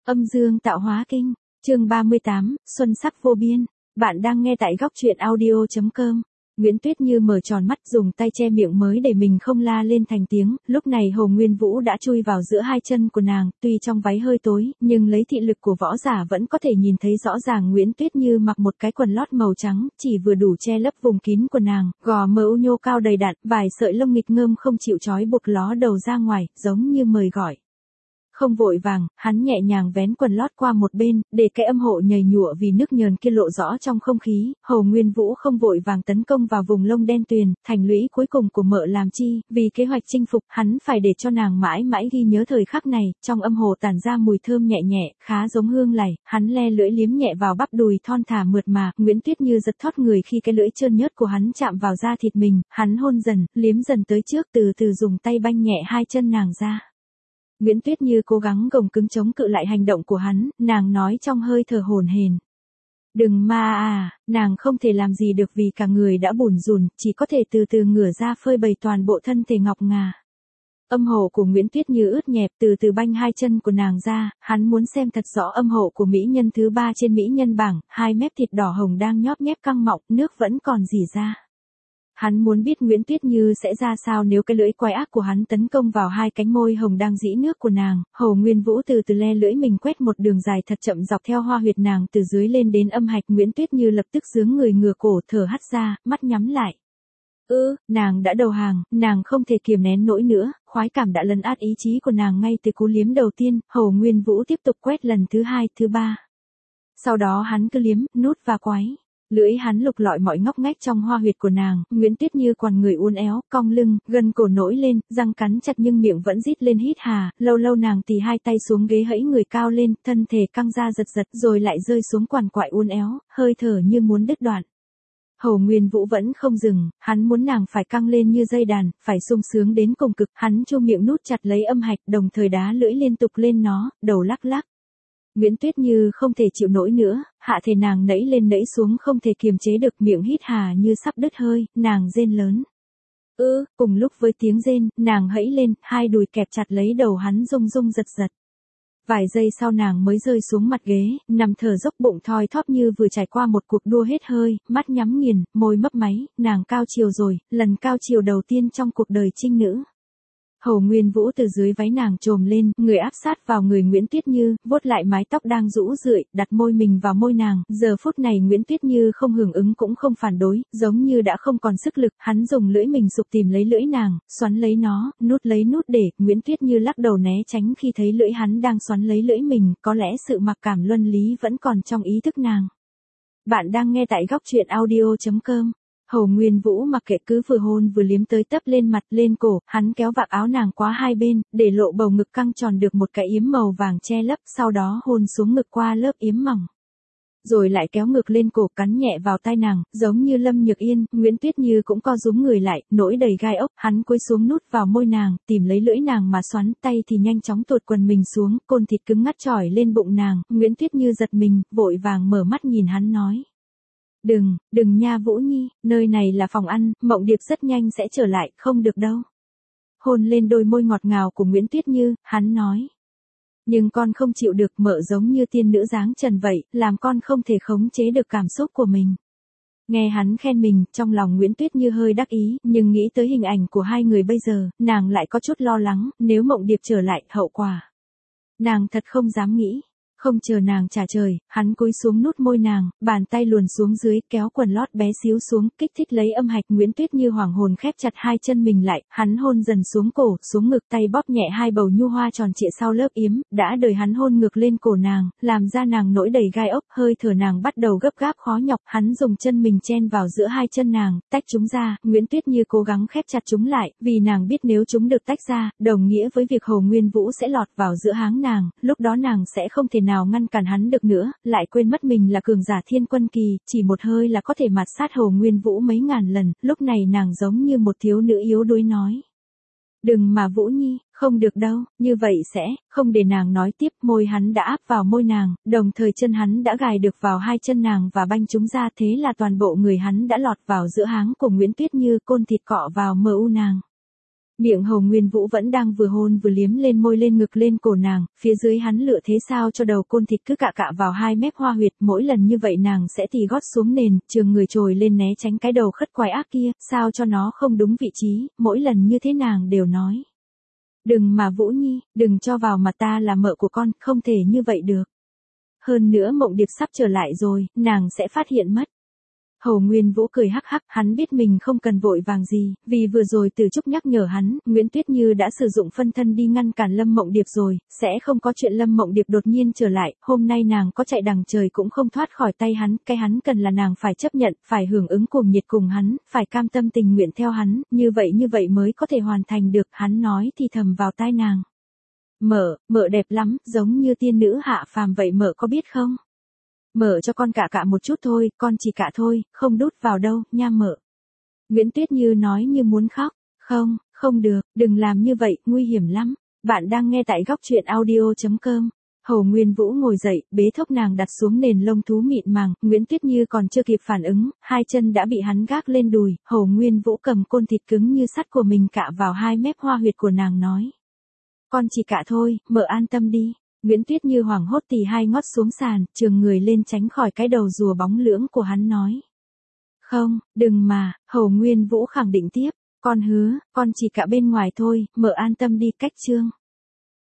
Âm dương tạo hóa kinh, chương 38, xuân sắc vô biên. Bạn đang nghe tại góc truyện audio.com. Nguyễn Tuyết Như mở tròn mắt dùng tay che miệng mới để mình không la lên thành tiếng, lúc này Hồ Nguyên Vũ đã chui vào giữa hai chân của nàng, tuy trong váy hơi tối, nhưng lấy thị lực của võ giả vẫn có thể nhìn thấy rõ ràng Nguyễn Tuyết Như mặc một cái quần lót màu trắng, chỉ vừa đủ che lấp vùng kín của nàng, gò má u nhô cao đầy đặn, vài sợi lông nghịch ngợm không chịu trói buộc ló đầu ra ngoài, giống như mời gọi. Không vội vàng, hắn nhẹ nhàng vén quần lót qua một bên, để cái âm hộ nhầy nhụa vì nước nhờn kia lộ rõ trong không khí. Hồ Nguyên Vũ không vội vàng tấn công vào vùng lông đen tuyền, thành lũy cuối cùng của mợ làm chi, vì kế hoạch chinh phục, hắn phải để cho nàng mãi mãi ghi nhớ thời khắc này. Trong âm hồ tản ra mùi thơm nhẹ nhẹ, khá giống hương lảy, hắn le lưỡi liếm nhẹ vào bắp đùi thon thả mượt mà. Nguyễn Tuyết Như giật thót người khi cái lưỡi trơn nhớt của hắn chạm vào da thịt mình, hắn hôn dần, liếm dần tới trước, từ từ dùng tay banh nhẹ hai chân nàng ra. Nguyễn Tuyết Như cố gắng gồng cứng chống cự lại hành động của hắn, nàng nói trong hơi thở hổn hển. Đừng ma à, nàng không thể làm gì được vì cả người đã bủn rủn, chỉ có thể từ từ ngửa ra phơi bày toàn bộ thân thể ngọc ngà. Âm hộ của Nguyễn Tuyết Như ướt nhẹp, từ từ banh hai chân của nàng ra, hắn muốn xem thật rõ âm hộ của mỹ nhân thứ 3 trên mỹ nhân bảng, hai mép thịt đỏ hồng đang nhóp nhép căng mọng, nước vẫn còn rỉ ra. Hắn muốn biết Nguyễn Tuyết Như sẽ ra sao nếu cái lưỡi quái ác của hắn tấn công vào hai cánh môi hồng đang rỉ nước của nàng. Hồ Nguyên Vũ từ từ le lưỡi mình quét một đường dài thật chậm dọc theo hoa huyệt nàng từ dưới lên đến âm hạch. Nguyễn Tuyết Như lập tức giương người ngửa cổ thở hắt ra, mắt nhắm lại. Nàng đã đầu hàng, nàng không thể kiềm nén nổi nữa, khoái cảm đã lấn át ý chí của nàng ngay từ cú liếm đầu tiên. Hồ Nguyên Vũ tiếp tục quét lần thứ 2, thứ 3. Sau đó hắn cứ liếm, nút và quái. Lưỡi hắn lục lọi mọi ngóc ngách trong hoa huyệt của nàng. Nguyễn Tuyết Như quằn người uốn éo, cong lưng, gần cổ nổi lên, răng cắn chặt nhưng miệng vẫn rít lên hít hà. Lâu lâu nàng tì hai tay xuống ghế hẫy người cao lên, thân thể căng ra giật giật rồi lại rơi xuống quằn quại uốn éo, hơi thở như muốn đứt đoạn. Hồ Nguyên Vũ vẫn không dừng, hắn muốn nàng phải căng lên như dây đàn, phải sung sướng đến cùng cực. Hắn chu miệng nút chặt lấy âm hạch, đồng thời đá lưỡi liên tục lên nó, đầu lắc lắc. Nguyễn Tuyết Như không thể chịu nổi nữa, hạ thể nàng nẫy lên nẫy xuống không thể kiềm chế được, miệng hít hà như sắp đứt hơi, nàng rên lớn. Cùng lúc với tiếng rên, nàng hẫy lên, hai đùi kẹp chặt lấy đầu hắn rung rung giật giật. Vài giây sau nàng mới rơi xuống mặt ghế, nằm thở dốc bụng thoi thóp như vừa trải qua một cuộc đua hết hơi, mắt nhắm nghiền, môi mấp máy, nàng cao chiều rồi, lần cao chiều đầu tiên trong cuộc đời trinh nữ. Hồ Nguyên Vũ từ dưới váy nàng trồm lên, người áp sát vào người Nguyễn Tuyết Như, vuốt lại mái tóc đang rũ rượi, đặt môi mình vào môi nàng. Giờ phút này Nguyễn Tuyết Như không hưởng ứng cũng không phản đối, giống như đã không còn sức lực. Hắn dùng lưỡi mình sục tìm lấy lưỡi nàng, xoắn lấy nó, nút lấy nút để. Nguyễn Tuyết Như lắc đầu né tránh khi thấy lưỡi hắn đang xoắn lấy lưỡi mình, có lẽ sự mặc cảm luân lý vẫn còn trong ý thức nàng. Bạn đang nghe tại góc truyện audio.com. Hồ Nguyên Vũ mặc kệ cứ vừa hôn vừa liếm tới tấp lên mặt lên cổ, hắn kéo vạt áo nàng quá hai bên, để lộ bầu ngực căng tròn được một cái yếm màu vàng che lấp, sau đó hôn xuống ngực qua lớp yếm mỏng. Rồi lại kéo ngực lên cổ cắn nhẹ vào tai nàng, giống như Lâm Nhược Yên. Nguyễn Tuyết Như cũng co rúm người lại, nỗi đầy gai ốc, hắn cúi xuống nút vào môi nàng, tìm lấy lưỡi nàng mà xoắn, tay thì nhanh chóng tuột quần mình xuống, côn thịt cứng ngắt chỏi lên bụng nàng. Nguyễn Tuyết Như giật mình, vội vàng mở mắt nhìn hắn nói. Đừng nha Vũ Nhi, nơi này là phòng ăn, Mộng Điệp rất nhanh sẽ trở lại, không được đâu. Hôn lên đôi môi ngọt ngào của Nguyễn Tuyết Như, hắn nói. Nhưng con không chịu được, mợ giống như tiên nữ dáng trần vậy, làm con không thể khống chế được cảm xúc của mình. Nghe hắn khen mình, trong lòng Nguyễn Tuyết Như hơi đắc ý, nhưng nghĩ tới hình ảnh của hai người bây giờ, nàng lại có chút lo lắng, nếu Mộng Điệp trở lại, hậu quả. Nàng thật không dám nghĩ. Không chờ nàng trả lời, hắn cúi xuống nút môi nàng, bàn tay luồn xuống dưới, kéo quần lót bé xíu xuống, kích thích lấy âm hạch. Nguyễn Tuyết Như hoảng hồn khép chặt hai chân mình lại, hắn hôn dần xuống cổ, xuống ngực, tay bóp nhẹ hai bầu nhu hoa tròn trịa sau lớp yếm, đã đời hắn hôn ngược lên cổ nàng, làm ra nàng nổi đầy gai ốc, hơi thở nàng bắt đầu gấp gáp khó nhọc. Hắn dùng chân mình chen vào giữa hai chân nàng, tách chúng ra. Nguyễn Tuyết Như cố gắng khép chặt chúng lại, vì nàng biết nếu chúng được tách ra, đồng nghĩa với việc Hồ Nguyên Vũ sẽ lọt vào giữa háng nàng, lúc đó nàng sẽ không thể nào ngăn cản hắn được nữa, lại quên mất mình là cường giả thiên quân kỳ, chỉ một hơi là có thể mạt sát Hồ Nguyên Vũ mấy ngàn lần. Lúc này nàng giống như một thiếu nữ yếu đuối nói. Đừng mà Vũ Nhi, không được đâu, như vậy sẽ, không để nàng nói tiếp. Môi hắn đã áp vào môi nàng, đồng thời chân hắn đã gài được vào hai chân nàng và banh chúng ra, thế là toàn bộ người hắn đã lọt vào giữa háng của Nguyễn Tuyết Như, côn thịt cọ vào mờ u nàng. Miệng Hầu Nguyên Vũ vẫn đang vừa hôn vừa liếm lên môi lên ngực lên cổ nàng, phía dưới hắn lựa thế sao cho đầu côn thịt cứ cạ cạ vào hai mép hoa huyệt, mỗi lần như vậy nàng sẽ tì gót xuống nền, trường người trồi lên né tránh cái đầu khất quái ác kia, sao cho nó không đúng vị trí, mỗi lần như thế nàng đều nói. Đừng mà Vũ Nhi, đừng cho vào mặt ta là mợ của con, không thể như vậy được. Hơn nữa Mộng Điệp sắp trở lại rồi, nàng sẽ phát hiện mất. Hầu Nguyên Vũ cười hắc hắc, hắn biết mình không cần vội vàng gì, vì vừa rồi Từ Trúc nhắc nhở hắn, Nguyễn Tuyết Như đã sử dụng phân thân đi ngăn cản Lâm Mộng Điệp rồi, sẽ không có chuyện Lâm Mộng Điệp đột nhiên trở lại, hôm nay nàng có chạy đằng trời cũng không thoát khỏi tay hắn, cái hắn cần là nàng phải chấp nhận, phải hưởng ứng cuồng nhiệt cùng hắn, phải cam tâm tình nguyện theo hắn, như vậy mới có thể hoàn thành được, hắn nói thì thầm vào tai nàng. Mợ đẹp lắm, giống như tiên nữ hạ phàm vậy mợ có biết không? Mợ cho con cạ một chút thôi, con chỉ cạ thôi, không đút vào đâu, nha mợ. Nguyễn Tuyết Như nói như muốn khóc, không được, đừng làm như vậy, nguy hiểm lắm. Bạn đang nghe tại góc truyện audio.com. Hầu Nguyên Vũ ngồi dậy, bế thốc nàng đặt xuống nền lông thú mịn màng, Nguyễn Tuyết Như còn chưa kịp phản ứng, hai chân đã bị hắn gác lên đùi, Hầu Nguyên Vũ cầm côn thịt cứng như sắt của mình cạ vào hai mép hoa huyệt của nàng nói. Con chỉ cạ thôi, mợ an tâm đi. Nguyễn Tuyết Như hoảng hốt tì hai ngót xuống sàn, trường người lên tránh khỏi cái đầu rùa bóng lưỡng của hắn nói. Không, đừng mà, Hầu Nguyên Vũ khẳng định tiếp, con hứa, con chỉ cạ bên ngoài thôi, mợ an tâm đi. Cách chương